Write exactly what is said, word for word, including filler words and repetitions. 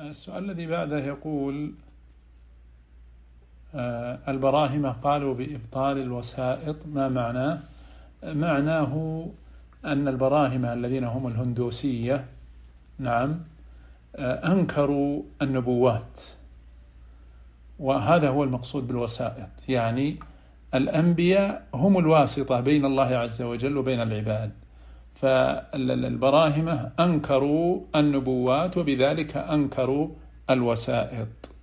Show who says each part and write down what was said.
Speaker 1: السؤال الذي بعده يقول البراهمة قالوا بإبطال الوسائط، ما معناه؟ معناه أن البراهمة الذين هم الهندوسية نعم أنكروا النبوات، وهذا هو المقصود بالوسائط، يعني الأنبياء هم الواسطة بين الله عز وجل وبين العباد، فالبراهمة أنكروا النبوات وبذلك أنكروا الوسائط.